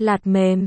Lạt mềm,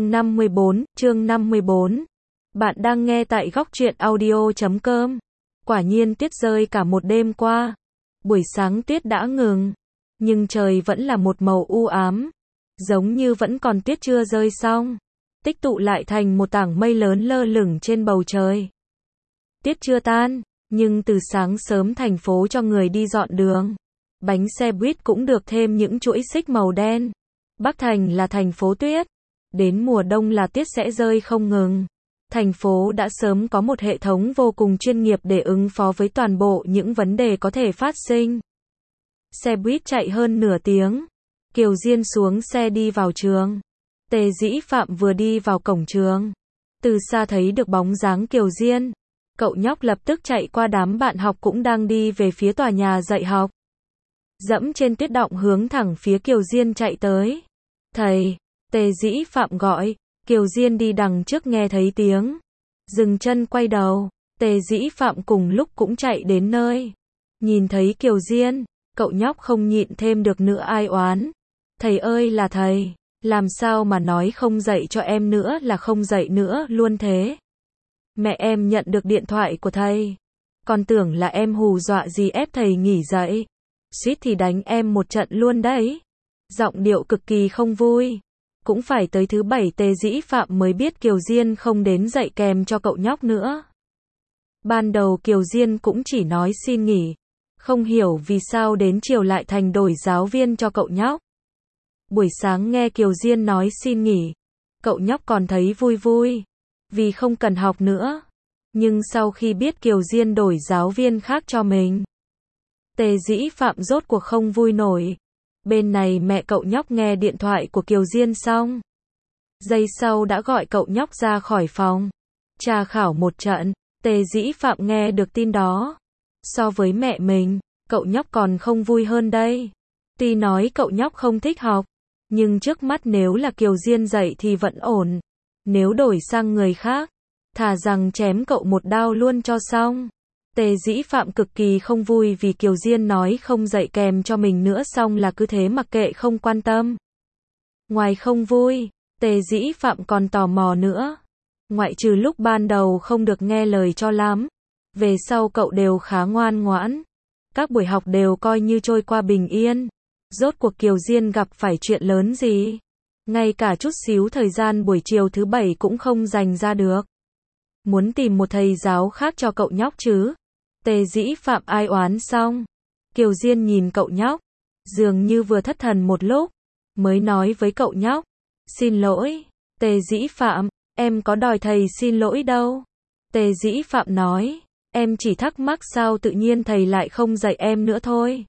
chương 54. Bạn đang nghe tại góc truyện audio.com. Quả nhiên tuyết rơi cả một đêm qua. Buổi sáng tuyết đã ngừng, nhưng trời vẫn là một màu u ám, giống như vẫn còn tuyết chưa rơi xong, tích tụ lại thành một tảng mây lớn lơ lửng trên bầu trời. Tuyết chưa tan, nhưng từ sáng sớm thành phố cho người đi dọn đường. Bánh xe buýt cũng được thêm những chuỗi xích màu đen. Bắc Thành là thành phố tuyết. Đến mùa đông là tuyết sẽ rơi không ngừng. Thành phố đã sớm có một hệ thống vô cùng chuyên nghiệp để ứng phó với toàn bộ những vấn đề có thể phát sinh. Xe buýt chạy hơn nửa tiếng. Kiều Diên xuống xe đi vào trường. Tề Dĩ Phạm vừa đi vào cổng trường, từ xa thấy được bóng dáng Kiều Diên. Cậu nhóc lập tức chạy qua đám bạn học cũng đang đi về phía tòa nhà dạy học. Dẫm trên tuyết đọng hướng thẳng phía Kiều Diên chạy tới. Thầy, Tề Dĩ Phạm gọi. Kiều Diên đi đằng trước nghe thấy tiếng, dừng chân quay đầu. Tề Dĩ Phạm cùng lúc cũng chạy đến nơi. Nhìn thấy Kiều Diên, cậu nhóc không nhịn thêm được nữa ai oán. Thầy ơi là thầy, làm sao mà nói không dạy cho em nữa là không dạy nữa luôn thế. Mẹ em nhận được điện thoại của thầy, còn tưởng là em hù dọa gì ép thầy nghỉ dạy. Suýt thì đánh em một trận luôn đấy. Giọng điệu cực kỳ không vui. Cũng phải tới thứ bảy Tề Dĩ Phạm mới biết Kiều Diên không đến dạy kèm cho cậu nhóc nữa. Ban đầu Kiều Diên cũng chỉ nói xin nghỉ, không hiểu vì sao đến chiều lại thành đổi giáo viên cho cậu nhóc. Buổi sáng nghe Kiều Diên nói xin nghỉ, cậu nhóc còn thấy vui vui, vì không cần học nữa. Nhưng sau khi biết Kiều Diên đổi giáo viên khác cho mình, Tề Dĩ Phạm rốt cuộc không vui nổi. Bên này mẹ cậu nhóc nghe điện thoại của Kiều Diên xong, giây sau đã gọi cậu nhóc ra khỏi phòng, tra khảo một trận. Tề Dĩ Phạm nghe được tin đó, so với mẹ mình, cậu nhóc còn không vui hơn đây. Tuy nói cậu nhóc không thích học, nhưng trước mắt nếu là Kiều Diên dạy thì vẫn ổn. Nếu đổi sang người khác, thà rằng chém cậu một đao luôn cho xong. Tề Dĩ Phạm cực kỳ không vui vì Kiều Diên nói không dạy kèm cho mình nữa xong là cứ thế mặc kệ không quan tâm. Ngoài không vui, Tề Dĩ Phạm còn tò mò nữa. Ngoại trừ lúc ban đầu không được nghe lời cho lắm, về sau cậu đều khá ngoan ngoãn. Các buổi học đều coi như trôi qua bình yên. Rốt cuộc Kiều Diên gặp phải chuyện lớn gì? Ngay cả chút xíu thời gian buổi chiều thứ bảy cũng không dành ra được. Muốn tìm một thầy giáo khác cho cậu nhóc chứ? Tề Dĩ Phạm ai oán xong, Kiều Diên nhìn cậu nhóc, dường như vừa thất thần một lúc, mới nói với cậu nhóc, xin lỗi, Tề Dĩ Phạm, em có đòi thầy xin lỗi đâu. Tề Dĩ Phạm nói, em chỉ thắc mắc sao tự nhiên thầy lại không dạy em nữa thôi.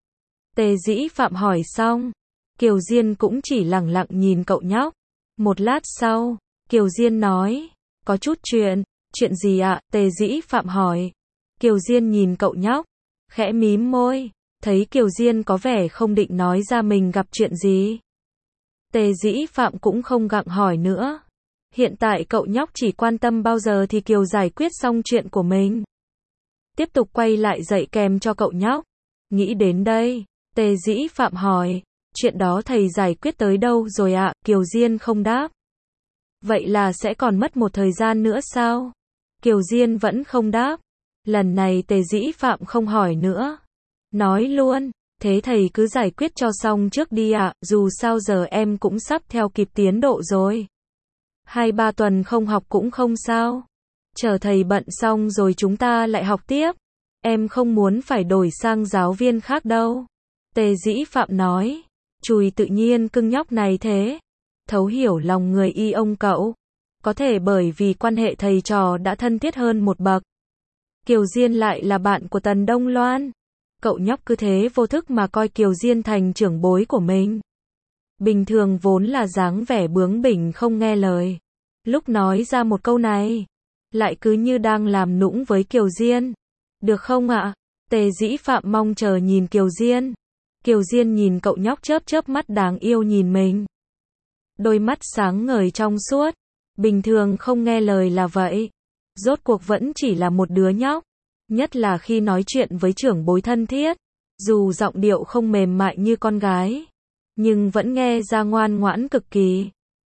Tề Dĩ Phạm hỏi xong, Kiều Diên cũng chỉ lẳng lặng nhìn cậu nhóc. Một lát sau, Kiều Diên nói, có chút chuyện gì ạ? Tề Dĩ Phạm hỏi. Kiều Diên nhìn cậu nhóc, khẽ mím môi, thấy Kiều Diên có vẻ không định nói ra mình gặp chuyện gì. Tề Dĩ Phạm cũng không gặng hỏi nữa. Hiện tại cậu nhóc chỉ quan tâm bao giờ thì Kiều giải quyết xong chuyện của mình. Tiếp tục quay lại dạy kèm cho cậu nhóc. Nghĩ đến đây, Tề Dĩ Phạm hỏi, chuyện đó thầy giải quyết tới đâu rồi ạ? Kiều Diên không đáp. Vậy là sẽ còn mất một thời gian nữa sao? Kiều Diên vẫn không đáp. Lần này Tề Dĩ Phạm không hỏi nữa. Nói luôn, thế thầy cứ giải quyết cho xong trước đi ạ, dù sao giờ em cũng sắp theo kịp tiến độ rồi. 2-3 tuần không học cũng không sao. Chờ thầy bận xong rồi chúng ta lại học tiếp. Em không muốn phải đổi sang giáo viên khác đâu. Tề Dĩ Phạm nói, chùi tự nhiên cưng nhóc này thế. Thấu hiểu lòng người y ông cậu. Có thể bởi vì quan hệ thầy trò đã thân thiết hơn một bậc. Kiều Diên lại là bạn của Tần Đông Loan. Cậu nhóc cứ thế vô thức mà coi Kiều Diên thành trưởng bối của mình. Bình thường vốn là dáng vẻ bướng bỉnh không nghe lời. Lúc nói ra một câu này, lại cứ như đang làm nũng với Kiều Diên. Được không ạ? Tề Dĩ Phạm mong chờ nhìn Kiều Diên. Kiều Diên nhìn cậu nhóc chớp chớp mắt đáng yêu nhìn mình. Đôi mắt sáng ngời trong suốt. Bình thường không nghe lời là vậy. Rốt cuộc vẫn chỉ là một đứa nhóc. Nhất là khi nói chuyện với trưởng bối thân thiết. Dù giọng điệu không mềm mại như con gái, nhưng vẫn nghe ra ngoan ngoãn cực kỳ.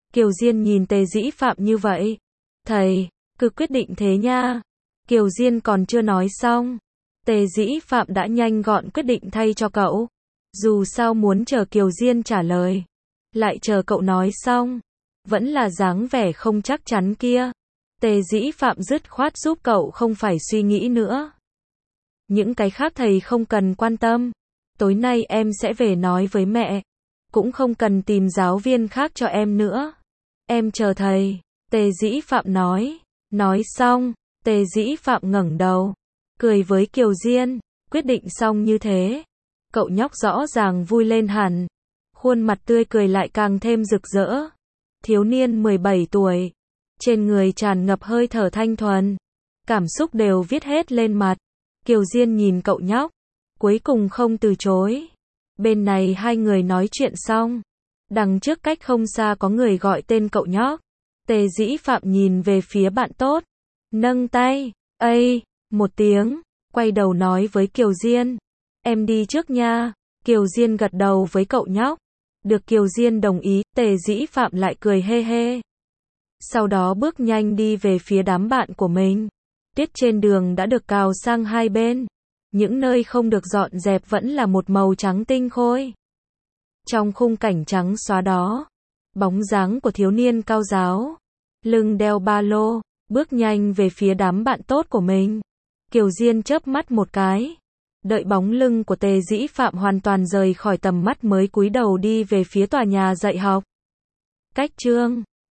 Kiều Diên nhìn Tề Dĩ Phạm như vậy. Thầy, cứ quyết định thế nha. Kiều Diên còn chưa nói xong. Tề Dĩ Phạm đã nhanh gọn quyết định thay cho cậu. Dù sao muốn chờ Kiều Diên trả lời. Lại chờ cậu nói xong. Vẫn là dáng vẻ không chắc chắn kia. Tề Dĩ Phạm dứt khoát giúp cậu không phải suy nghĩ nữa. Những cái khác thầy không cần quan tâm. Tối nay em sẽ về nói với mẹ. Cũng không cần tìm giáo viên khác cho em nữa. Em chờ thầy. Tề Dĩ Phạm nói. Nói xong, Tề Dĩ Phạm ngẩng đầu. Cười với Kiều Diên. Quyết định xong như thế. Cậu nhóc rõ ràng vui lên hẳn. Khuôn mặt tươi cười lại càng thêm rực rỡ. Thiếu niên 17 tuổi. Trên người tràn ngập hơi thở thanh thuần. Cảm xúc đều viết hết lên mặt. Kiều Diên nhìn cậu nhóc. Cuối cùng không từ chối. Bên này hai người nói chuyện xong. Đằng trước cách không xa có người gọi tên cậu nhóc. Tề Dĩ Phạm nhìn về phía bạn tốt. Nâng tay. Ây, một tiếng. Quay đầu nói với Kiều Diên. Em đi trước nha. Kiều Diên gật đầu với cậu nhóc. Được Kiều Diên đồng ý, Tề Dĩ Phạm lại cười hê hê. Sau đó bước nhanh đi về phía đám bạn của mình. Tuyết trên đường đã được cào sang hai bên. Những nơi không được dọn dẹp vẫn là một màu trắng tinh khôi. Trong khung cảnh trắng xóa đó, bóng dáng của thiếu niên cao ráo, lưng đeo ba lô, bước nhanh về phía đám bạn tốt của mình. Kiều Diên chớp mắt một cái. Đợi bóng lưng của Tề Dĩ Phạm hoàn toàn rời khỏi tầm mắt mới cúi đầu đi về phía tòa nhà dạy học. Cách chương